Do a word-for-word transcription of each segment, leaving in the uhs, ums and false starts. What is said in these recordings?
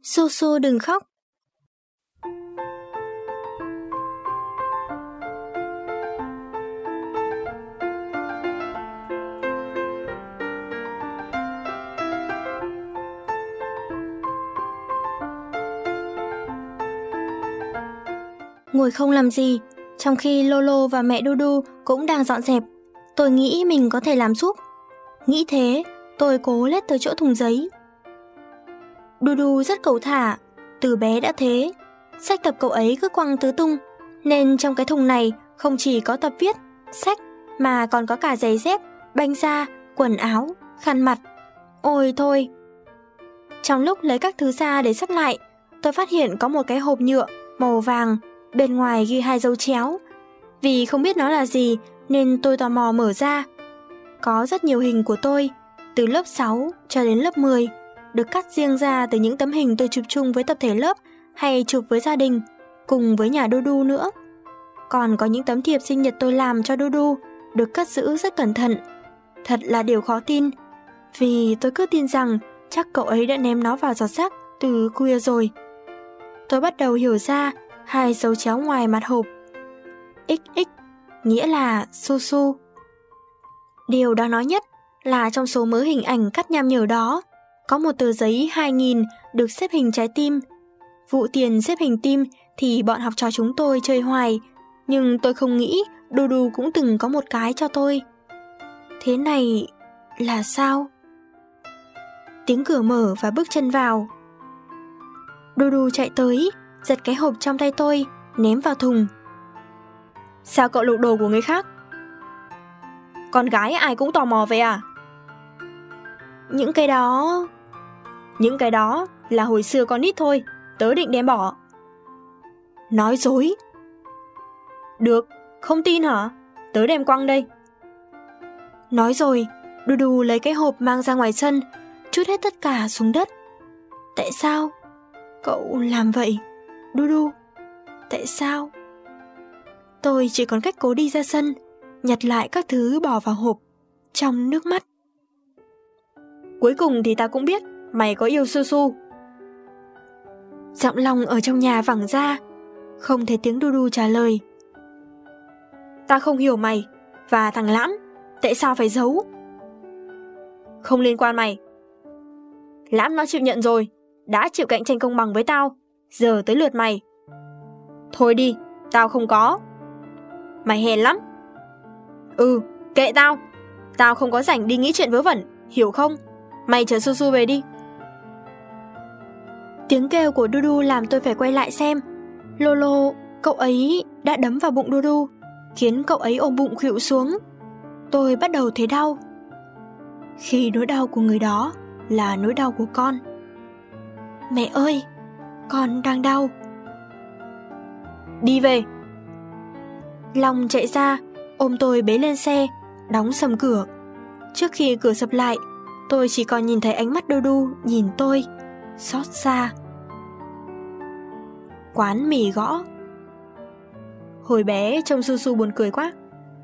Su Su đừng khóc. Ngồi không làm gì, trong khi Lolo và mẹ Dudu cũng đang dọn dẹp. Tôi nghĩ mình có thể làm giúp. Nghĩ thế, tôi cố lết tới chỗ thùng giấy. Dudu rất cẩu thả, từ bé đã thế. Sách tập cậu ấy cứ quăng tứ tung, nên trong cái thùng này không chỉ có tập viết, sách, mà còn có cả giày dép, banh da, quần áo, khăn mặt. Ôi thôi! Trong lúc lấy các thứ ra để sắp lại, tôi phát hiện có một cái hộp nhựa màu vàng, bên ngoài ghi hai dấu chéo. Vì không biết nó là gì nên tôi tò mò mở ra. Có rất nhiều hình của tôi, từ lớp sáu cho đến lớp mười, được cắt riêng ra từ những tấm hình tôi chụp chung với tập thể lớp hay chụp với gia đình, cùng với nhà Dudu nữa. Còn có những tấm thiệp sinh nhật tôi làm cho Dudu, được cất giữ rất cẩn thận. Thật là điều khó tin, vì tôi cứ tin rằng chắc cậu ấy đã ném nó vào giỏ rác từ khuya rồi. Tôi bắt đầu hiểu ra hai dấu chéo ngoài mặt hộp. ích ích nghĩa là Su Su. Điều đáng nói nhất là trong số mớ hình ảnh cắt nham nhở đó, có một tờ giấy hai nghìn được xếp hình trái tim. Vụ tiền xếp hình tim thì bọn học trò chúng tôi chơi hoài, nhưng tôi không nghĩ Dudu cũng từng có một cái cho tôi. Thế này là sao? Tiếng cửa mở và bước chân vào. Dudu chạy tới, giật cái hộp trong tay tôi, ném vào thùng. Sao cậu lục đồ của người khác? Con gái ai cũng tò mò vậy à? Những cái đó... Những cái đó là hồi xưa con nít thôi, tớ định đem bỏ. Nói dối. Được, không tin hả? Tớ đem quăng đây. Nói rồi, Dudu lấy cái hộp mang ra ngoài sân, trút hết tất cả xuống đất. Tại sao? Cậu làm vậy, Dudu? Tại sao? Tôi chỉ còn cách cố đi ra sân, nhặt lại các thứ bỏ vào hộp, trong nước mắt. Cuối cùng thì ta cũng biết mày có yêu Su Su. Giọng Long ở trong nhà vẳng ra, không thấy tiếng Dudu trả lời. Ta không hiểu mày và thằng Lãm, tại sao phải giấu? Không liên quan mày. Lãm nó chịu nhận rồi, đã chịu cạnh tranh công bằng với tao, giờ tới lượt mày. Thôi đi, tao không có. Mày hèn lắm. Ừ, kệ tao. Tao không có rảnh đi nghĩ chuyện vớ vẩn, hiểu không? Mày chở Su Su về đi. Tiếng kêu của Dudu làm tôi phải quay lại xem. Lolo, cậu ấy đã đấm vào bụng Dudu, khiến cậu ấy ôm bụng khuỵu xuống. Tôi bắt đầu thấy đau. Khi nỗi đau của người đó là nỗi đau của con. Mẹ ơi, con đang đau. Đi về. Long chạy ra, ôm tôi bế lên xe, đóng sầm cửa. Trước khi cửa sập lại, tôi chỉ còn nhìn thấy ánh mắt Dudu nhìn tôi, xót xa. Quán mì gõ. Hồi bé trông Su Su buồn cười quá.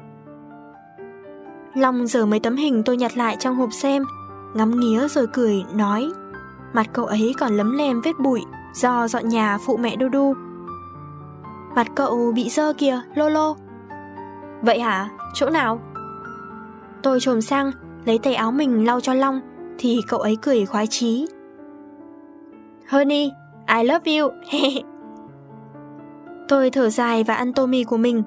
Long giở mấy tấm hình tôi nhặt lại trong hộp xem, ngắm nghía rồi cười, nói. Mặt cậu ấy còn lấm lem vết bụi do dọn nhà phụ mẹ Dudu. Mặt cậu bị dơ kìa, Lolo. Vậy hả? Chỗ nào? Tôi chồm sang, lấy tay áo mình lau cho Long, thì cậu ấy cười khoái chí. Honey, I love you. Tôi thở dài và ăn tô mì của mình.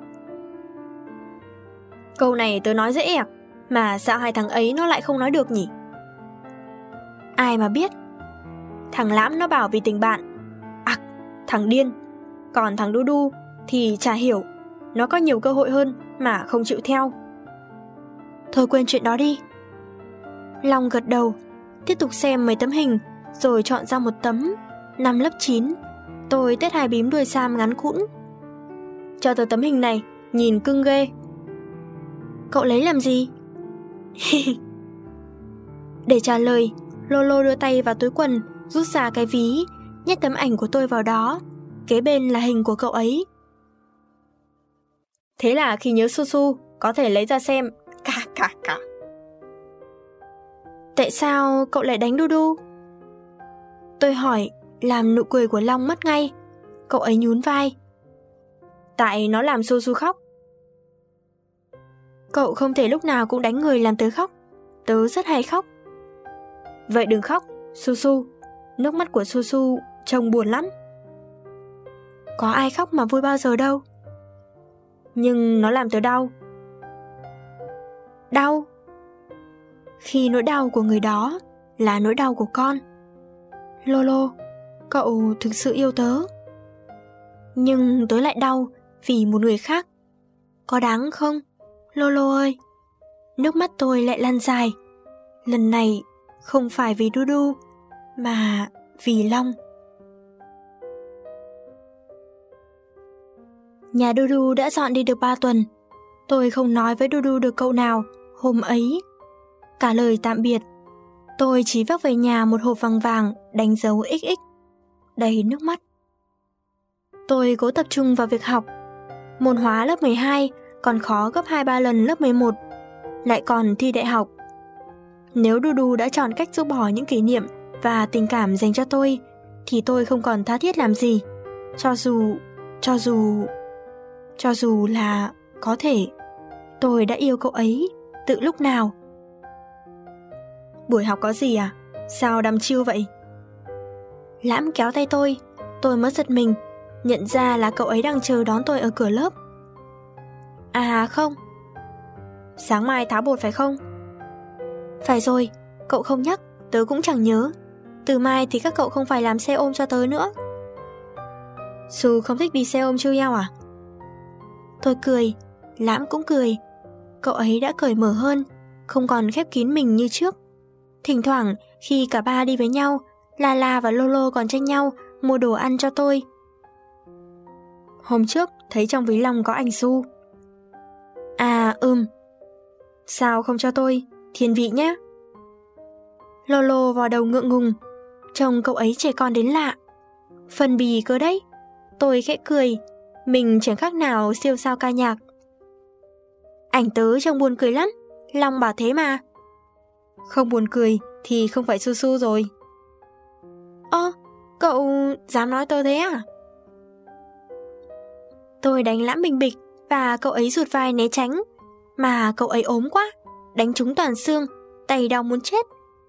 Câu này tớ nói dễ à, mà sao hai thằng ấy nó lại không nói được nhỉ? Ai mà biết. Thằng Lãm nó bảo vì tình bạn. À, thằng điên. Còn thằng Dudu thì chả hiểu, nó có nhiều cơ hội hơn mà không chịu theo. Thôi quên chuyện đó đi. Long gật đầu, tiếp tục xem mấy tấm hình, rồi chọn ra một tấm. Năm lớp chín, tôi tết hai bím đuôi sam ngắn cũn. Cho tớ tấm hình này, nhìn cưng ghê. Cậu lấy làm gì? Để trả lời, Lolo đưa tay vào túi quần, rút ra cái ví, nhét tấm ảnh của tôi vào đó. Kế bên là hình của cậu ấy. Thế là khi nhớ Su Su, có thể lấy ra xem. Cả cả cả. Tại sao cậu lại đánh Dudu? Tôi hỏi, làm nụ cười của Long mất ngay. Cậu ấy nhún vai. Tại nó làm Su Su khóc. Cậu không thể lúc nào cũng đánh người làm tớ khóc. Tớ rất hay khóc. Vậy đừng khóc, Su Su. Nước mắt của Su Su trông buồn lắm. Có ai khóc mà vui bao giờ đâu. Nhưng nó làm tớ đau. Đau? Khi nỗi đau của người đó là nỗi đau của con. Lolo, cậu thực sự yêu tớ. Nhưng tớ lại đau vì một người khác. Có đáng không, Lolo ơi? Nước mắt tôi lại lăn dài. Lần này không phải vì Dudu, mà vì Long. Nhà Dudu đã dọn đi được ba tuần. Tôi không nói với Dudu được câu nào hôm ấy. Cả lời tạm biệt, tôi chỉ vác về nhà một hộp vàng vàng đánh dấu ích ích, đầy nước mắt. Tôi cố tập trung vào việc học. Môn hóa lớp mười hai còn khó gấp hai ba lần lớp mười một, lại còn thi đại học. Nếu Dudu đã chọn cách rũ bỏ những kỷ niệm và tình cảm dành cho tôi, thì tôi không còn tha thiết làm gì. Cho dù, cho dù, cho dù là có thể tôi đã yêu cậu ấy từ lúc nào. Buổi học có gì à? Sao đăm chiêu vậy? Lãm kéo tay tôi, tôi mới giật mình, nhận ra là cậu ấy đang chờ đón tôi ở cửa lớp. À không. Sáng mai tháo bột phải không? Phải rồi, cậu không nhắc, tớ cũng chẳng nhớ. Từ mai thì các cậu không phải làm xe ôm cho tớ nữa. Su không thích đi xe ôm trêu nhau à? Tôi cười, Lãm cũng cười. Cậu ấy đã cởi mở hơn, không còn khép kín mình như trước. Thỉnh thoảng khi cả ba đi với nhau, Lala và Lolo còn tranh nhau mua đồ ăn cho tôi. Hôm trước thấy trong ví Long có ảnh Su. À ừm. Sao không cho tôi? Thiên vị nhé. Lolo vào đầu ngượng ngùng. Trông cậu ấy trẻ con đến lạ. Phần bì cơ đấy. Tôi khẽ cười. Mình chẳng khác nào siêu sao ca nhạc. Ảnh tớ trông buồn cười lắm. Long bảo thế mà. Không buồn cười thì không phải Su Su rồi. Ơ, cậu dám nói tớ thế à? Tôi đánh Lãm bình bịch và cậu ấy rụt vai né tránh. Mà cậu ấy ốm quá, đánh trúng toàn xương, tay đau muốn chết.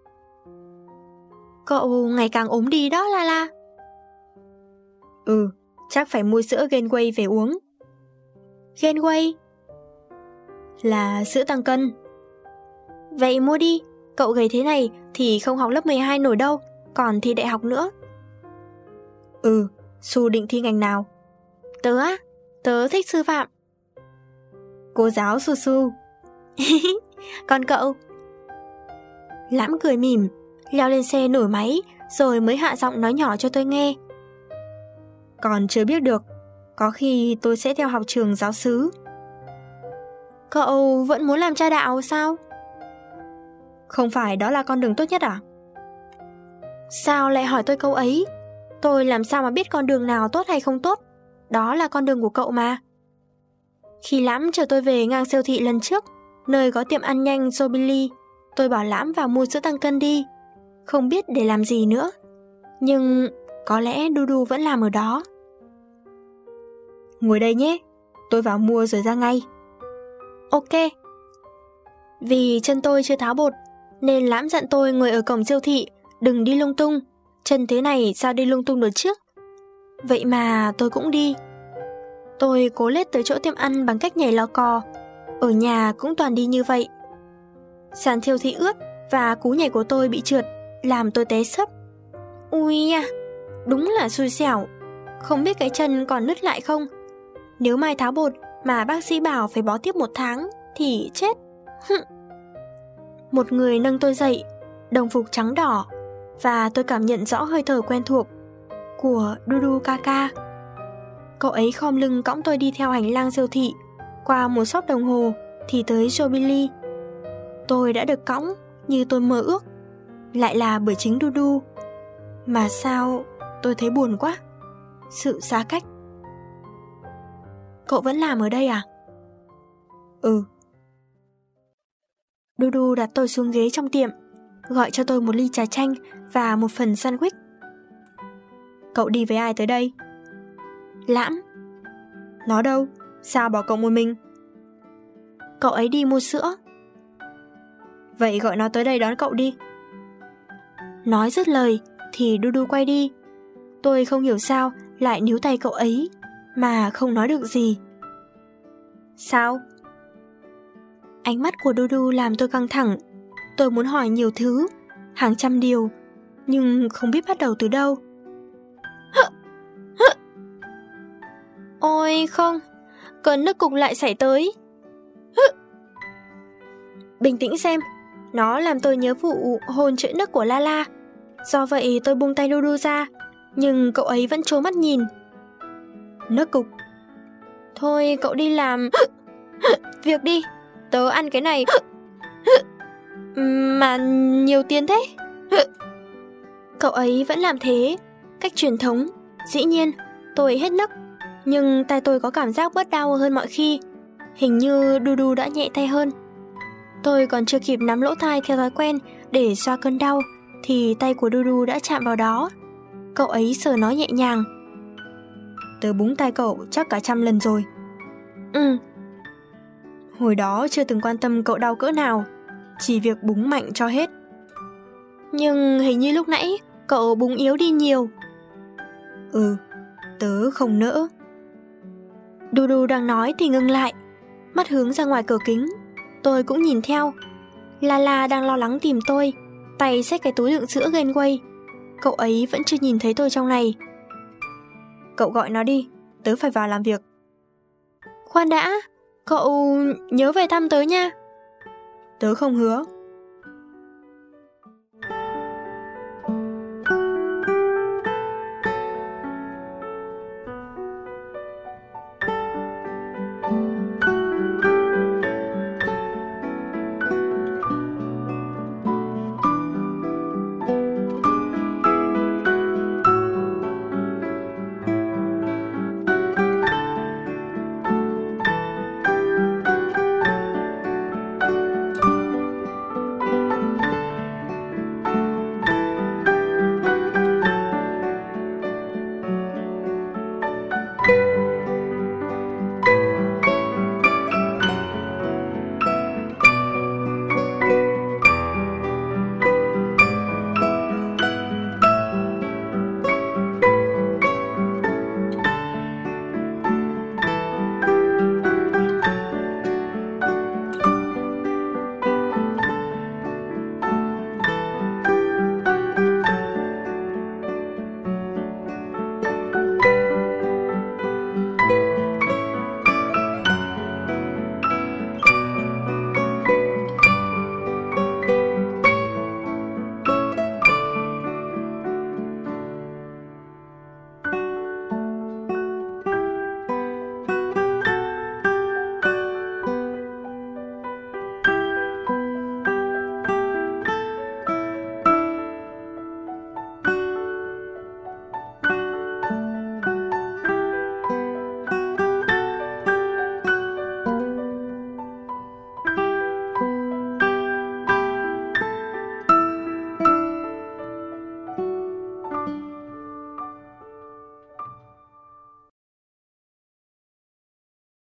Cậu ngày càng ốm đi đó Lala. Ừ, chắc phải mua sữa Gainway về uống. Gainway? Là sữa tăng cân. Vậy mua đi, cậu gầy thế này thì không học lớp mười hai nổi đâu, còn thi đại học nữa. Ừ, Su định thi ngành nào? Tớ á, tớ thích sư phạm. Cô giáo Su Su. Còn cậu? Lãm cười mỉm, leo lên xe nổ máy rồi mới hạ giọng nói nhỏ cho tôi nghe. Còn chưa biết được, có khi tôi sẽ theo học trường giáo xứ. Cậu vẫn muốn làm cha đạo sao? Không phải đó là con đường tốt nhất à? Sao lại hỏi tôi câu ấy? Tôi làm sao mà biết con đường nào tốt hay không tốt? Đó là con đường của cậu mà. Khi Lãm chờ tôi về ngang siêu thị lần trước, nơi có tiệm ăn nhanh Jobilly, tôi bảo Lãm vào mua sữa tăng cân đi. Không biết để làm gì nữa. Nhưng có lẽ Dudu vẫn làm ở đó. Ngồi đây nhé, tôi vào mua rồi ra ngay. Ok. Vì chân tôi chưa tháo bột, nên Lãm dặn tôi ngồi ở cổng siêu thị, đừng đi lung tung. Chân thế này sao đi lung tung được trước? Vậy mà tôi cũng đi. Tôi cố lết tới chỗ tiệm ăn bằng cách nhảy lò cò. Ở nhà cũng toàn đi như vậy. Sàn siêu thị ướt và cú nhảy của tôi bị trượt, làm tôi té sấp. Ui nha, đúng là xui xẻo. Không biết cái chân còn nứt lại không. Nếu mai tháo bột mà bác sĩ bảo phải bó tiếp một tháng thì chết. Một người nâng tôi dậy, đồng phục trắng đỏ, và tôi cảm nhận rõ hơi thở quen thuộc của Dudu Kaka. Cậu ấy khom lưng cõng tôi đi theo hành lang siêu thị, qua một shop đồng hồ thì tới Jobilly. Tôi đã được cõng như tôi mơ ước, lại là bởi chính Dudu. Mà sao tôi thấy buồn quá. Sự xa cách. Cậu vẫn làm ở đây à? Ừ. Dudu đặt tôi xuống ghế trong tiệm, gọi cho tôi một ly trà chanh và một phần sandwich. Cậu đi với ai tới đây? Lãm. Nó đâu? Sao bỏ cậu một mình? Cậu ấy đi mua sữa. Vậy gọi nó tới đây đón cậu đi. Nói dứt lời thì Dudu quay đi. Tôi không hiểu sao lại níu tay cậu ấy mà không nói được gì. Sao? Ánh mắt của Dudu làm tôi căng thẳng. Tôi muốn hỏi nhiều thứ, hàng trăm điều, nhưng không biết bắt đầu từ đâu. Ôi không, cơn nước cục lại xảy tới. Bình tĩnh xem, nó làm tôi nhớ vụ hôn trễ nước của Lala. Do vậy tôi buông tay Dudu ra, nhưng cậu ấy vẫn trố mắt nhìn. Nước cục? Thôi cậu đi làm việc đi, tớ ăn cái này mà nhiều tiền thế. Cậu ấy vẫn làm thế, cách truyền thống. Dĩ nhiên, tôi hết nấc, nhưng tay tôi có cảm giác bớt đau hơn mọi khi. Hình như Dudu đã nhẹ tay hơn. Tôi còn chưa kịp nắm lỗ tai theo thói quen để xoa cơn đau, thì tay của Dudu đã chạm vào đó. Cậu ấy sờ nó nhẹ nhàng. Tớ búng tay cậu chắc cả trăm lần rồi. Ừ. Hồi đó chưa từng quan tâm cậu đau cỡ nào, chỉ việc búng mạnh cho hết. Nhưng hình như lúc nãy cậu búng yếu đi nhiều. Ừ, tớ không nỡ. Dudu đang nói thì ngừng lại, mắt hướng ra ngoài cửa kính. Tôi cũng nhìn theo. Lala đang lo lắng tìm tôi, tay xách cái túi đựng sữa Gainway. Cậu ấy vẫn chưa nhìn thấy tôi trong này. Cậu gọi nó đi, tớ phải vào làm việc. Khoan đã, cậu nhớ về thăm tớ nha. Tớ không hứa.